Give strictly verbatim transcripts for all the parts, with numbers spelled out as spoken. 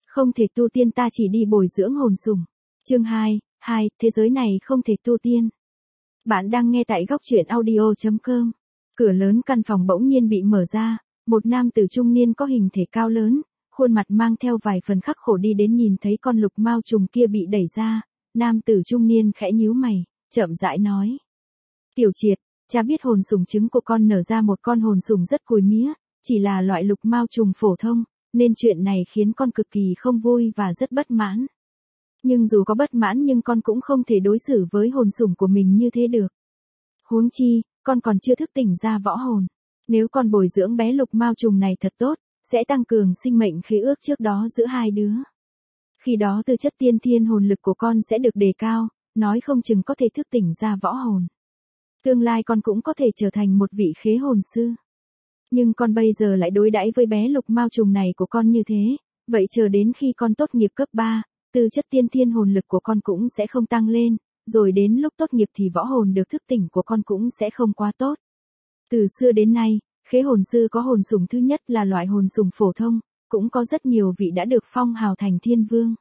Không thể tu tiên ta chỉ đi bồi dưỡng hồn sủng. Chương hai, hai, thế giới này không thể tu tiên. Bạn đang nghe tại góc truyện audio chấm com. Cửa lớn căn phòng bỗng nhiên bị mở ra, một nam tử trung niên có hình thể cao lớn, khuôn mặt mang theo vài phần khắc khổ đi đến nhìn thấy con lục mao trùng kia bị đẩy ra, nam tử trung niên khẽ nhíu mày, chậm rãi nói. Tiểu Triệt, cha biết hồn sủng trứng của con nở ra một con hồn sủng rất cùi mía, chỉ là loại lục mao trùng phổ thông, nên chuyện này khiến con cực kỳ không vui và rất bất mãn. Nhưng dù có bất mãn nhưng con cũng không thể đối xử với hồn sủng của mình như thế được. Huống chi, con còn chưa thức tỉnh ra võ hồn. Nếu con bồi dưỡng bé lục mao trùng này thật tốt, sẽ tăng cường sinh mệnh khế ước trước đó giữa hai đứa. Khi đó tư chất tiên thiên hồn lực của con sẽ được đề cao, nói không chừng có thể thức tỉnh ra võ hồn. Tương lai con cũng có thể trở thành một vị khế hồn sư. Nhưng con bây giờ lại đối đãi với bé lục mao trùng này của con như thế, vậy chờ đến khi con tốt nghiệp cấp ba, tư chất tiên thiên hồn lực của con cũng sẽ không tăng lên, rồi đến lúc tốt nghiệp thì võ hồn được thức tỉnh của con cũng sẽ không quá tốt. Từ xưa đến nay, khế hồn sư có hồn sủng thứ nhất là loại hồn sủng phổ thông, cũng có rất nhiều vị đã được phong hào thành thiên vương.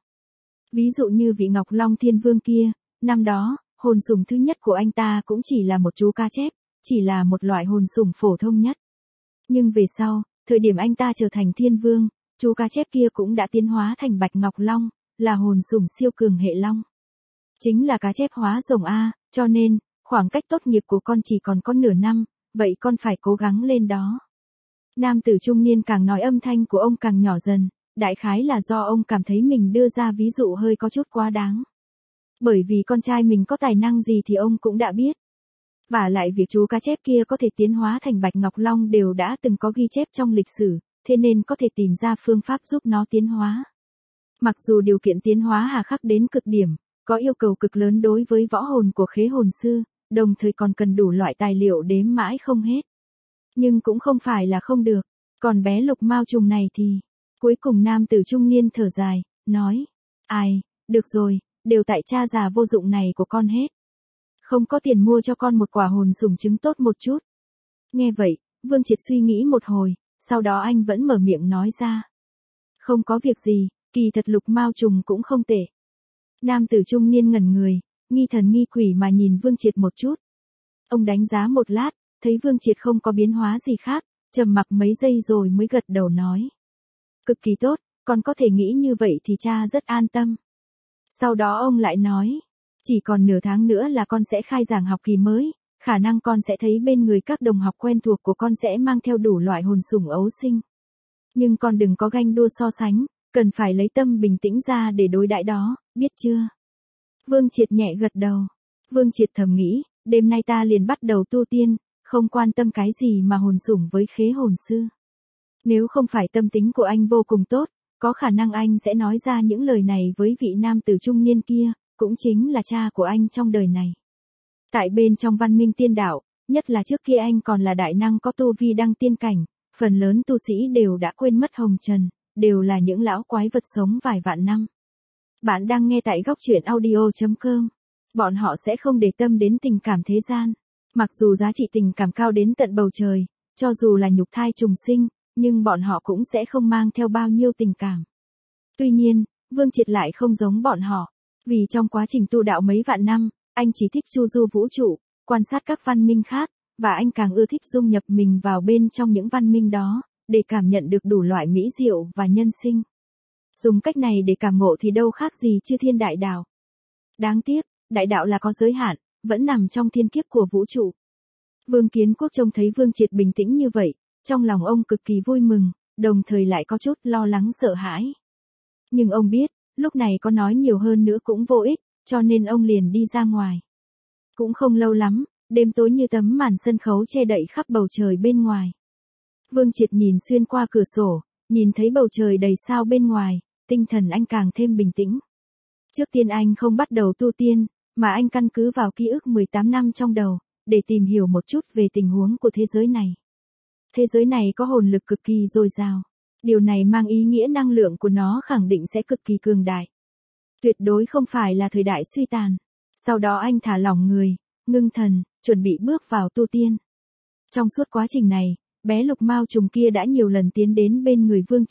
Ví dụ như vị Ngọc Long Thiên Vương kia, năm đó, hồn sủng thứ nhất của anh ta cũng chỉ là một chú cá chép, chỉ là một loại hồn sủng phổ thông nhất. Nhưng về sau, thời điểm anh ta trở thành thiên vương, chú cá chép kia cũng đã tiến hóa thành Bạch Ngọc Long, là hồn sủng siêu cường hệ long. Chính là cá chép hóa rồng A, cho nên, khoảng cách tốt nghiệp của con chỉ còn có nửa năm, vậy con phải cố gắng lên đó. Nam tử trung niên càng nói âm thanh của ông càng nhỏ dần, đại khái là do ông cảm thấy mình đưa ra ví dụ hơi có chút quá đáng. Bởi vì con trai mình có tài năng gì thì ông cũng đã biết. Và lại việc chú cá chép kia có thể tiến hóa thành Bạch Ngọc Long đều đã từng có ghi chép trong lịch sử, thế nên có thể tìm ra phương pháp giúp nó tiến hóa. Mặc dù điều kiện tiến hóa hà khắc đến cực điểm, có yêu cầu cực lớn đối với võ hồn của khế hồn sư, đồng thời còn cần đủ loại tài liệu đếm mãi không hết. Nhưng cũng không phải là không được, còn bé lục mao trùng này thì... Cuối cùng nam tử trung niên thở dài, nói, ai, được rồi, đều tại cha già vô dụng này của con hết. Không có tiền mua cho con một quả hồn sủng trứng tốt một chút. Nghe vậy, Vương Triệt suy nghĩ một hồi, sau đó anh vẫn mở miệng nói ra. Không có việc gì, kỳ thật lục mao trùng cũng không tệ. Nam tử trung niên ngẩn người, nghi thần nghi quỷ mà nhìn Vương Triệt một chút. Ông đánh giá một lát, thấy Vương Triệt không có biến hóa gì khác, trầm mặc mấy giây rồi mới gật đầu nói. Cực kỳ tốt, con có thể nghĩ như vậy thì cha rất an tâm. Sau đó ông lại nói, chỉ còn nửa tháng nữa là con sẽ khai giảng học kỳ mới, khả năng con sẽ thấy bên người các đồng học quen thuộc của con sẽ mang theo đủ loại hồn sủng ấu sinh. Nhưng con đừng có ganh đua so sánh, cần phải lấy tâm bình tĩnh ra để đối đãi đó, biết chưa? Vương Triệt nhẹ gật đầu. Vương Triệt thầm nghĩ, đêm nay ta liền bắt đầu tu tiên, không quan tâm cái gì mà hồn sủng với khế hồn sư. Nếu không phải tâm tính của anh vô cùng tốt, có khả năng anh sẽ nói ra những lời này với vị nam tử trung niên kia, cũng chính là cha của anh trong đời này. Tại bên trong văn minh tiên đạo, nhất là trước kia anh còn là đại năng có tu vi đăng tiên cảnh, phần lớn tu sĩ đều đã quên mất hồng trần, đều là những lão quái vật sống vài vạn năm. Bạn đang nghe tại góc truyện audio chấm com. Bọn họ sẽ không để tâm đến tình cảm thế gian. Mặc dù giá trị tình cảm cao đến tận bầu trời, cho dù là nhục thai trùng sinh, nhưng bọn họ cũng sẽ không mang theo bao nhiêu tình cảm. Tuy nhiên, Vương Triệt lại không giống bọn họ, vì trong quá trình tu đạo mấy vạn năm, anh chỉ thích chu du vũ trụ, quan sát các văn minh khác, và anh càng ưa thích dung nhập mình vào bên trong những văn minh đó, để cảm nhận được đủ loại mỹ diệu và nhân sinh. Dùng cách này để cảm ngộ thì đâu khác gì chư thiên đại đạo. Đáng tiếc, đại đạo là có giới hạn, vẫn nằm trong thiên kiếp của vũ trụ. Vương Kiến Quốc trông thấy Vương Triệt bình tĩnh như vậy, trong lòng ông cực kỳ vui mừng, đồng thời lại có chút lo lắng sợ hãi. Nhưng ông biết, lúc này có nói nhiều hơn nữa cũng vô ích, cho nên ông liền đi ra ngoài. Cũng không lâu lắm, đêm tối như tấm màn sân khấu che đậy khắp bầu trời bên ngoài. Vương Triệt nhìn xuyên qua cửa sổ, nhìn thấy bầu trời đầy sao bên ngoài, tinh thần anh càng thêm bình tĩnh. Trước tiên anh không bắt đầu tu tiên, mà anh căn cứ vào ký ức mười tám năm trong đầu, để tìm hiểu một chút về tình huống của thế giới này. Thế giới này có hồn lực cực kỳ dồi dào. Điều này mang ý nghĩa năng lượng của nó khẳng định sẽ cực kỳ cường đại. Tuyệt đối không phải là thời đại suy tàn. Sau đó anh thả lỏng người, ngưng thần, chuẩn bị bước vào tu tiên. Trong suốt quá trình này, bé lục mao trùng kia đã nhiều lần tiến đến bên người Vương Triệt,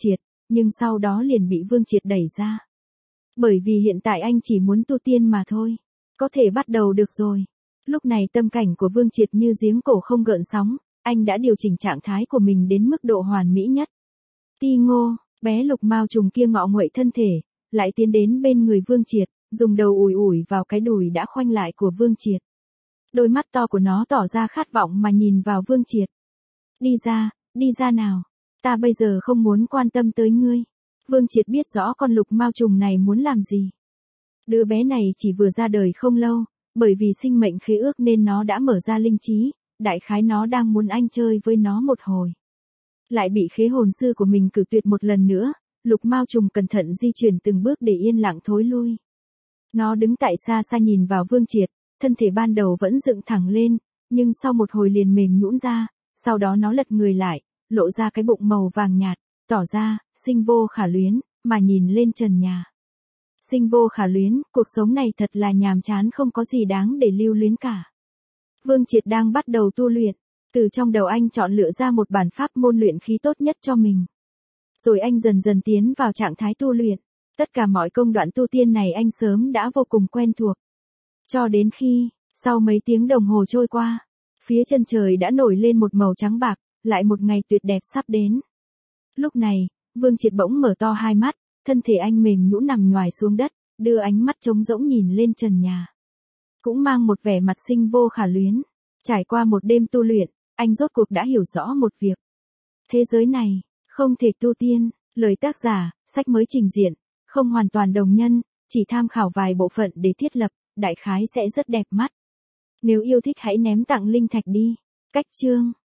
nhưng sau đó liền bị Vương Triệt đẩy ra. Bởi vì hiện tại anh chỉ muốn tu tiên mà thôi. Có thể bắt đầu được rồi. Lúc này tâm cảnh của Vương Triệt như giếng cổ không gợn sóng, anh đã điều chỉnh trạng thái của mình đến mức độ hoàn mỹ nhất. Ti Ngô, bé lục mao trùng kia ngọ nguậy thân thể, lại tiến đến bên người Vương Triệt, dùng đầu ủi ủi vào cái đùi đã khoanh lại của Vương Triệt. Đôi mắt to của nó tỏ ra khát vọng mà nhìn vào Vương Triệt. Đi ra, đi ra nào. Ta bây giờ không muốn quan tâm tới ngươi. Vương Triệt biết rõ con lục mao trùng này muốn làm gì. Đứa bé này chỉ vừa ra đời không lâu, bởi vì sinh mệnh khế ước nên nó đã mở ra linh trí, đại khái nó đang muốn anh chơi với nó một hồi. Lại bị khế hồn sư của mình cử tuyệt một lần nữa, lục mao trùng cẩn thận di chuyển từng bước để yên lặng thối lui. Nó đứng tại xa xa nhìn vào Vương Triệt, thân thể ban đầu vẫn dựng thẳng lên, nhưng sau một hồi liền mềm nhũn ra, sau đó nó lật người lại, lộ ra cái bụng màu vàng nhạt, tỏ ra, sinh vô khả luyến, mà nhìn lên trần nhà. Sinh vô khả luyến, cuộc sống này thật là nhàm chán không có gì đáng để lưu luyến cả. Vương Triệt đang bắt đầu tu luyện, từ trong đầu anh chọn lựa ra một bản pháp môn luyện khí tốt nhất cho mình. Rồi anh dần dần tiến vào trạng thái tu luyện, tất cả mọi công đoạn tu tiên này anh sớm đã vô cùng quen thuộc. Cho đến khi, sau mấy tiếng đồng hồ trôi qua, phía chân trời đã nổi lên một màu trắng bạc, lại một ngày tuyệt đẹp sắp đến. Lúc này, Vương Triệt bỗng mở to hai mắt, thân thể anh mềm nhũn nằm nhoài xuống đất, đưa ánh mắt trống rỗng nhìn lên trần nhà. Cũng mang một vẻ mặt sinh vô khả luyến. Trải qua một đêm tu luyện, anh rốt cuộc đã hiểu rõ một việc. Thế giới này, không thể tu tiên, lời tác giả, sách mới trình diện, không hoàn toàn đồng nhân, chỉ tham khảo vài bộ phận để thiết lập, đại khái sẽ rất đẹp mắt. Nếu yêu thích hãy ném tặng linh thạch đi. Cách chương